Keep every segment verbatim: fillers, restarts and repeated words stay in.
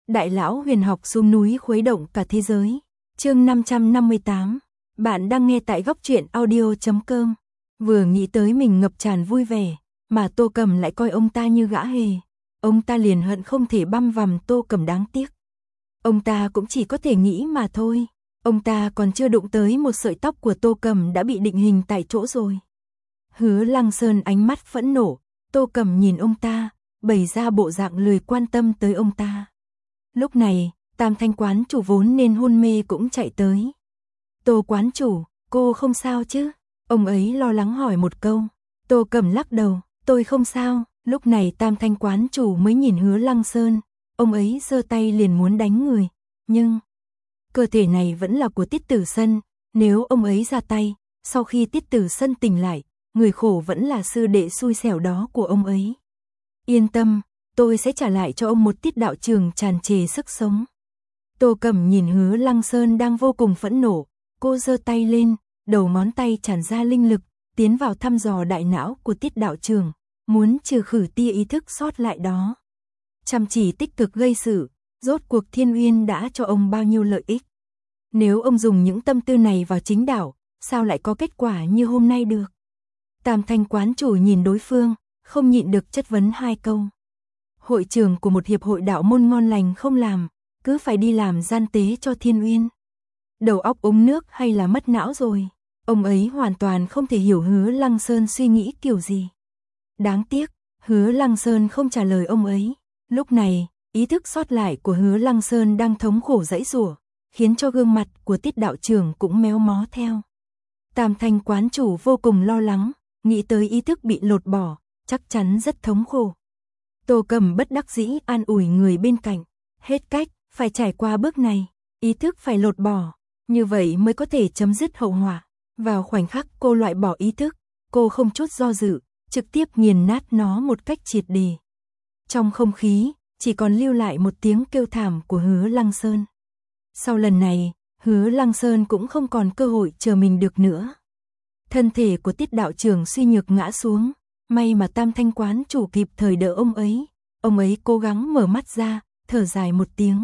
Đại lão huyền học xuống núi khuấy động cả thế giới. Chương năm trăm năm mươi tám. Bạn đang nghe tại góc truyện audio chấm com. Vừa nghĩ tới mình ngập tràn vui vẻ, mà Tô Cầm lại coi ông ta như gã hề. Ông ta liền hận không thể băm vằm Tô Cầm đáng tiếc. Ông ta cũng chỉ có thể nghĩ mà thôi. Ông ta còn chưa đụng tới một sợi tóc của Tô Cầm đã bị định hình tại chỗ rồi. Hứa Lăng Sơn ánh mắt phẫn nộ, Tô Cầm nhìn ông ta, bày ra bộ dạng lười quan tâm tới ông ta. Lúc này, Tam Thanh quán chủ vốn nên hôn mê cũng chạy tới. Tô quán chủ, cô không sao chứ? Ông ấy lo lắng hỏi một câu. Tô Cầm lắc đầu, tôi không sao. Lúc này Tam Thanh quán chủ mới nhìn Hứa Lăng Sơn. Ông ấy giơ tay liền muốn đánh người. Nhưng, cơ thể này vẫn là của Tiết Tử Sân. Nếu ông ấy ra tay, sau khi Tiết Tử Sân tỉnh lại, người khổ vẫn là sư đệ xui xẻo đó của ông ấy. Yên tâm, tôi sẽ trả lại cho ông một Tiết đạo trường tràn trề sức sống. Tô Cầm nhìn Hứa Lăng Sơn đang vô cùng phẫn nộ, cô giơ tay lên, đầu ngón tay tràn ra linh lực, tiến vào thăm dò đại não của Tiết đạo trường, muốn trừ khử tia ý thức sót lại đó. Chăm chỉ tích cực gây sự, rốt cuộc Thiên Uyên đã cho ông bao nhiêu lợi ích. Nếu ông dùng những tâm tư này vào chính đạo, sao lại có kết quả như hôm nay được? Tam Thanh quán chủ nhìn đối phương, không nhịn được chất vấn hai câu. Hội trưởng của một hiệp hội đạo môn ngon lành không làm, cứ phải đi làm gian tế cho Thiên Uyên. Đầu óc uống nước hay là mất não rồi? Ông ấy hoàn toàn không thể hiểu Hứa Lăng Sơn suy nghĩ kiểu gì. Đáng tiếc, Hứa Lăng Sơn không trả lời ông ấy. Lúc này, ý thức sót lại của Hứa Lăng Sơn đang thống khổ giãy giụa, khiến cho gương mặt của Tiết đạo trưởng cũng méo mó theo. Tam Thanh quán chủ vô cùng lo lắng, nghĩ tới ý thức bị lột bỏ, chắc chắn rất thống khổ. Tô Cầm bất đắc dĩ an ủi người bên cạnh, hết cách, phải trải qua bước này, ý thức phải lột bỏ, như vậy mới có thể chấm dứt hậu họa. Vào khoảnh khắc cô loại bỏ ý thức, cô không chút do dự, trực tiếp nghiền nát nó một cách triệt để. Trong không khí, chỉ còn lưu lại một tiếng kêu thảm của Hứa Lăng Sơn. Sau lần này, Hứa Lăng Sơn cũng không còn cơ hội chờ mình được nữa. Thân thể của Tiết đạo trưởng suy nhược ngã xuống, may mà Tam Thanh quán chủ kịp thời đỡ ông ấy. Ông ấy cố gắng mở mắt ra, thở dài một tiếng.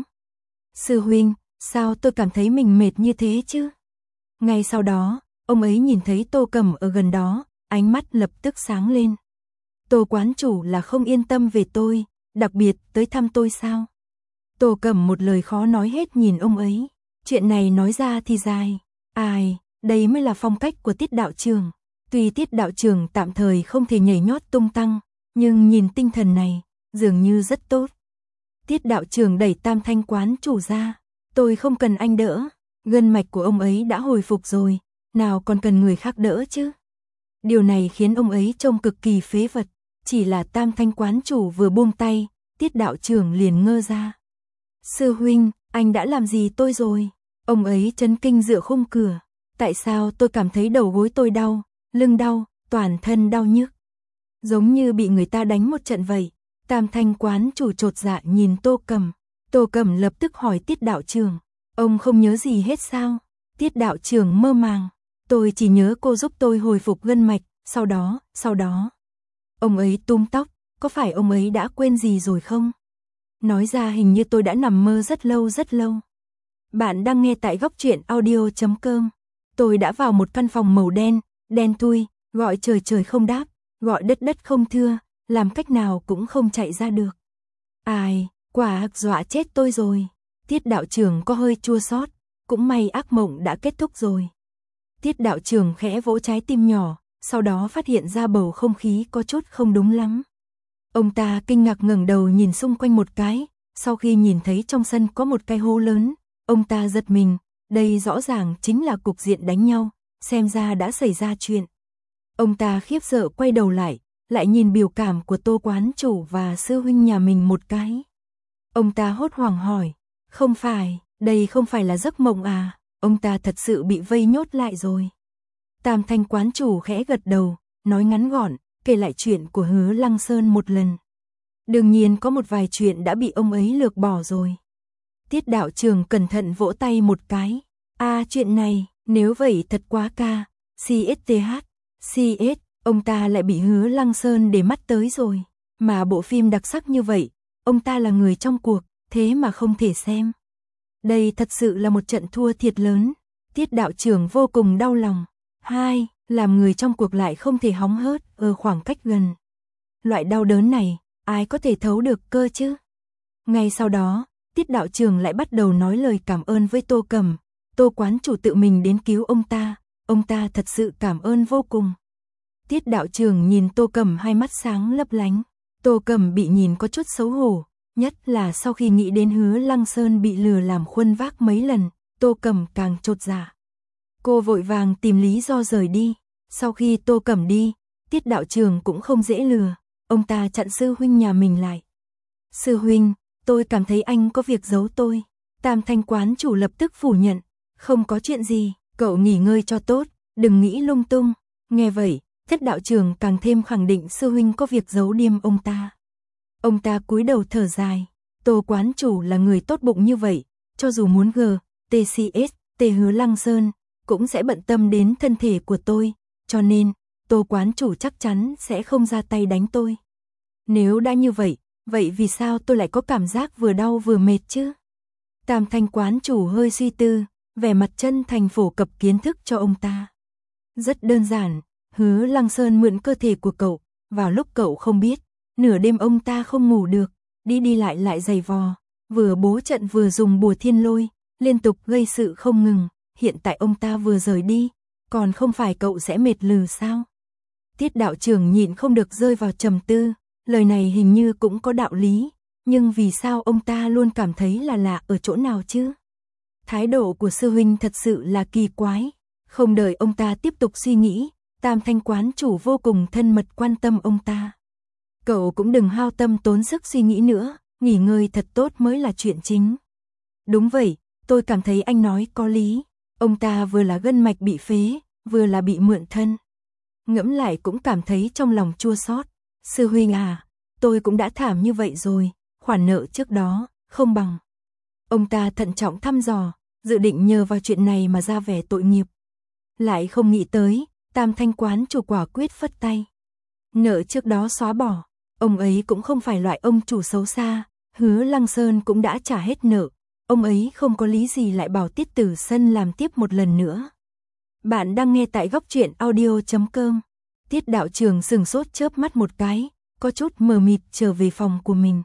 Sư huynh, sao tôi cảm thấy mình mệt như thế chứ? Ngay sau đó, ông ấy nhìn thấy Tô Cầm ở gần đó, ánh mắt lập tức sáng lên. Tô quán chủ là không yên tâm về tôi, đặc biệt tới thăm tôi sao? Tô Cầm một lời khó nói hết nhìn ông ấy. Chuyện này nói ra thì dài. Ai, đây mới là phong cách của Tiết đạo trường. Tuy Tiết đạo trường tạm thời không thể nhảy nhót tung tăng, nhưng nhìn tinh thần này, dường như rất tốt. Tiết đạo trường đẩy Tam Thanh quán chủ ra. Tôi không cần anh đỡ, gân mạch của ông ấy đã hồi phục rồi, nào còn cần người khác đỡ chứ. Điều này khiến ông ấy trông cực kỳ phế vật. Chỉ là Tam Thanh quán chủ vừa buông tay, Tiết đạo trường liền ngơ ra. Sư huynh, anh đã làm gì tôi rồi? Ông ấy chấn kinh dựa khung cửa. Tại sao tôi cảm thấy đầu gối tôi đau, lưng đau, toàn thân đau nhức? Giống như bị người ta đánh một trận vậy. Tam Thanh quán chủ chột dạ nhìn Tô Cầm. Tô Cầm lập tức hỏi Tiết đạo trường. Ông không nhớ gì hết sao? Tiết đạo trường mơ màng. Tôi chỉ nhớ cô giúp tôi hồi phục gân mạch, sau đó, sau đó. Ông ấy túm tóc, có phải ông ấy đã quên gì rồi không? Nói ra hình như tôi đã nằm mơ rất lâu rất lâu. Bạn đang nghe tại góc truyện audio chấm com. Tôi đã vào một căn phòng màu đen, đen thui, gọi trời trời không đáp, gọi đất đất không thưa, làm cách nào cũng không chạy ra được. Ai, quả dọa chết tôi rồi. Tiết đạo trưởng có hơi chua xót, cũng may ác mộng đã kết thúc rồi. Tiết đạo trưởng khẽ vỗ trái tim nhỏ, sau đó phát hiện ra bầu không khí có chút không đúng lắm. Ông ta kinh ngạc ngẩng đầu nhìn xung quanh một cái, sau khi nhìn thấy trong sân có một cái hố lớn, ông ta giật mình, đây rõ ràng chính là cục diện đánh nhau, xem ra đã xảy ra chuyện. Ông ta khiếp sợ quay đầu lại, lại nhìn biểu cảm của Tô quán chủ và sư huynh nhà mình một cái. Ông ta hốt hoảng hỏi, không phải, đây không phải là giấc mộng à, ông ta thật sự bị vây nhốt lại rồi. Tam Thanh quán chủ khẽ gật đầu, nói ngắn gọn, kể lại chuyện của Hứa Lăng Sơn một lần. Đương nhiên có một vài chuyện đã bị ông ấy lược bỏ rồi. Tiết đạo trường cẩn thận vỗ tay một cái. À chuyện này, nếu vậy thật quá ca. xê ét tê hát, xê ét, ông ta lại bị Hứa Lăng Sơn để mắt tới rồi. Mà bộ phim đặc sắc như vậy, ông ta là người trong cuộc, thế mà không thể xem. Đây thật sự là một trận thua thiệt lớn. Tiết đạo trưởng vô cùng đau lòng. Hai, làm người trong cuộc lại không thể hóng hớt ở khoảng cách gần. Loại đau đớn này, ai có thể thấu được cơ chứ? Ngay sau đó, Tiết đạo trưởng lại bắt đầu nói lời cảm ơn với Tô Cẩm. Tô quán chủ tự mình đến cứu ông ta, ông ta thật sự cảm ơn vô cùng. Tiết đạo trưởng nhìn Tô Cẩm hai mắt sáng lấp lánh. Tô Cẩm bị nhìn có chút xấu hổ, nhất là sau khi nghĩ đến Hứa Lăng Sơn bị lừa làm khuân vác mấy lần, Tô Cẩm càng chột dạ. Cô vội vàng tìm lý do rời đi. Sau khi Tô Cẩm đi, Tiết đạo trưởng cũng không dễ lừa, ông ta chặn sư huynh nhà mình lại. Sư huynh, tôi cảm thấy anh có việc giấu tôi. Tam Thanh quán chủ lập tức phủ nhận, không có chuyện gì, cậu nghỉ ngơi cho tốt, đừng nghĩ lung tung. Nghe vậy, Tiết đạo trưởng càng thêm khẳng định sư huynh có việc giấu điềm ông ta. Ông ta cúi đầu thở dài, Tô quán chủ là người tốt bụng như vậy, cho dù muốn G, T C S, T Hứa Lăng Sơn, cũng sẽ bận tâm đến thân thể của tôi, cho nên, Tô quán chủ chắc chắn sẽ không ra tay đánh tôi. Nếu đã như vậy, vậy vì sao tôi lại có cảm giác vừa đau vừa mệt chứ? Tam Thanh quán chủ hơi suy tư, vẻ mặt chân thành phổ cập kiến thức cho ông ta. Rất đơn giản, Hứa Lăng Sơn mượn cơ thể của cậu, vào lúc cậu không biết, nửa đêm ông ta không ngủ được, đi đi lại lại giày vò, vừa bố trận vừa dùng bùa thiên lôi, liên tục gây sự không ngừng, hiện tại ông ta vừa rời đi, còn không phải cậu sẽ mệt lừ sao? Tiết đạo trưởng nhịn không được rơi vào trầm tư, lời này hình như cũng có đạo lý, nhưng vì sao ông ta luôn cảm thấy là lạ ở chỗ nào chứ? Thái độ của sư huynh thật sự là kỳ quái, không đợi ông ta tiếp tục suy nghĩ, Tam Thanh quán chủ vô cùng thân mật quan tâm ông ta. Cậu cũng đừng hao tâm tốn sức suy nghĩ nữa, nghỉ ngơi thật tốt mới là chuyện chính. Đúng vậy, tôi cảm thấy anh nói có lý, ông ta vừa là gân mạch bị phế, vừa là bị mượn thân. Ngẫm lại cũng cảm thấy trong lòng chua xót. Sư huynh à, tôi cũng đã thảm như vậy rồi, khoản nợ trước đó, không bằng. Ông ta thận trọng thăm dò, dự định nhờ vào chuyện này mà ra vẻ tội nghiệp. Lại không nghĩ tới, Tam Thanh quán chủ quả quyết phất tay. Nợ trước đó xóa bỏ, ông ấy cũng không phải loại ông chủ xấu xa, Hứa Lăng Sơn cũng đã trả hết nợ, ông ấy không có lý gì lại bảo Tiết Tử Sân làm tiếp một lần nữa. Bạn đang nghe tại góc truyện audio chấm com. Tiết đạo trưởng sừng sốt chớp mắt một cái, có chút mờ mịt trở về phòng của mình.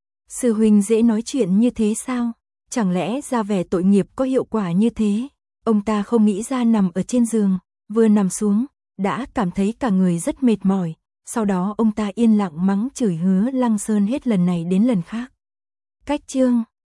Sư huynh dễ nói chuyện như thế sao? Chẳng lẽ ra vẻ tội nghiệp có hiệu quả như thế? Ông ta không nghĩ ra nằm ở trên giường, vừa nằm xuống, đã cảm thấy cả người rất mệt mỏi. Sau đó ông ta yên lặng mắng chửi Hứa Lăng Sơn hết lần này đến lần khác. Cách chương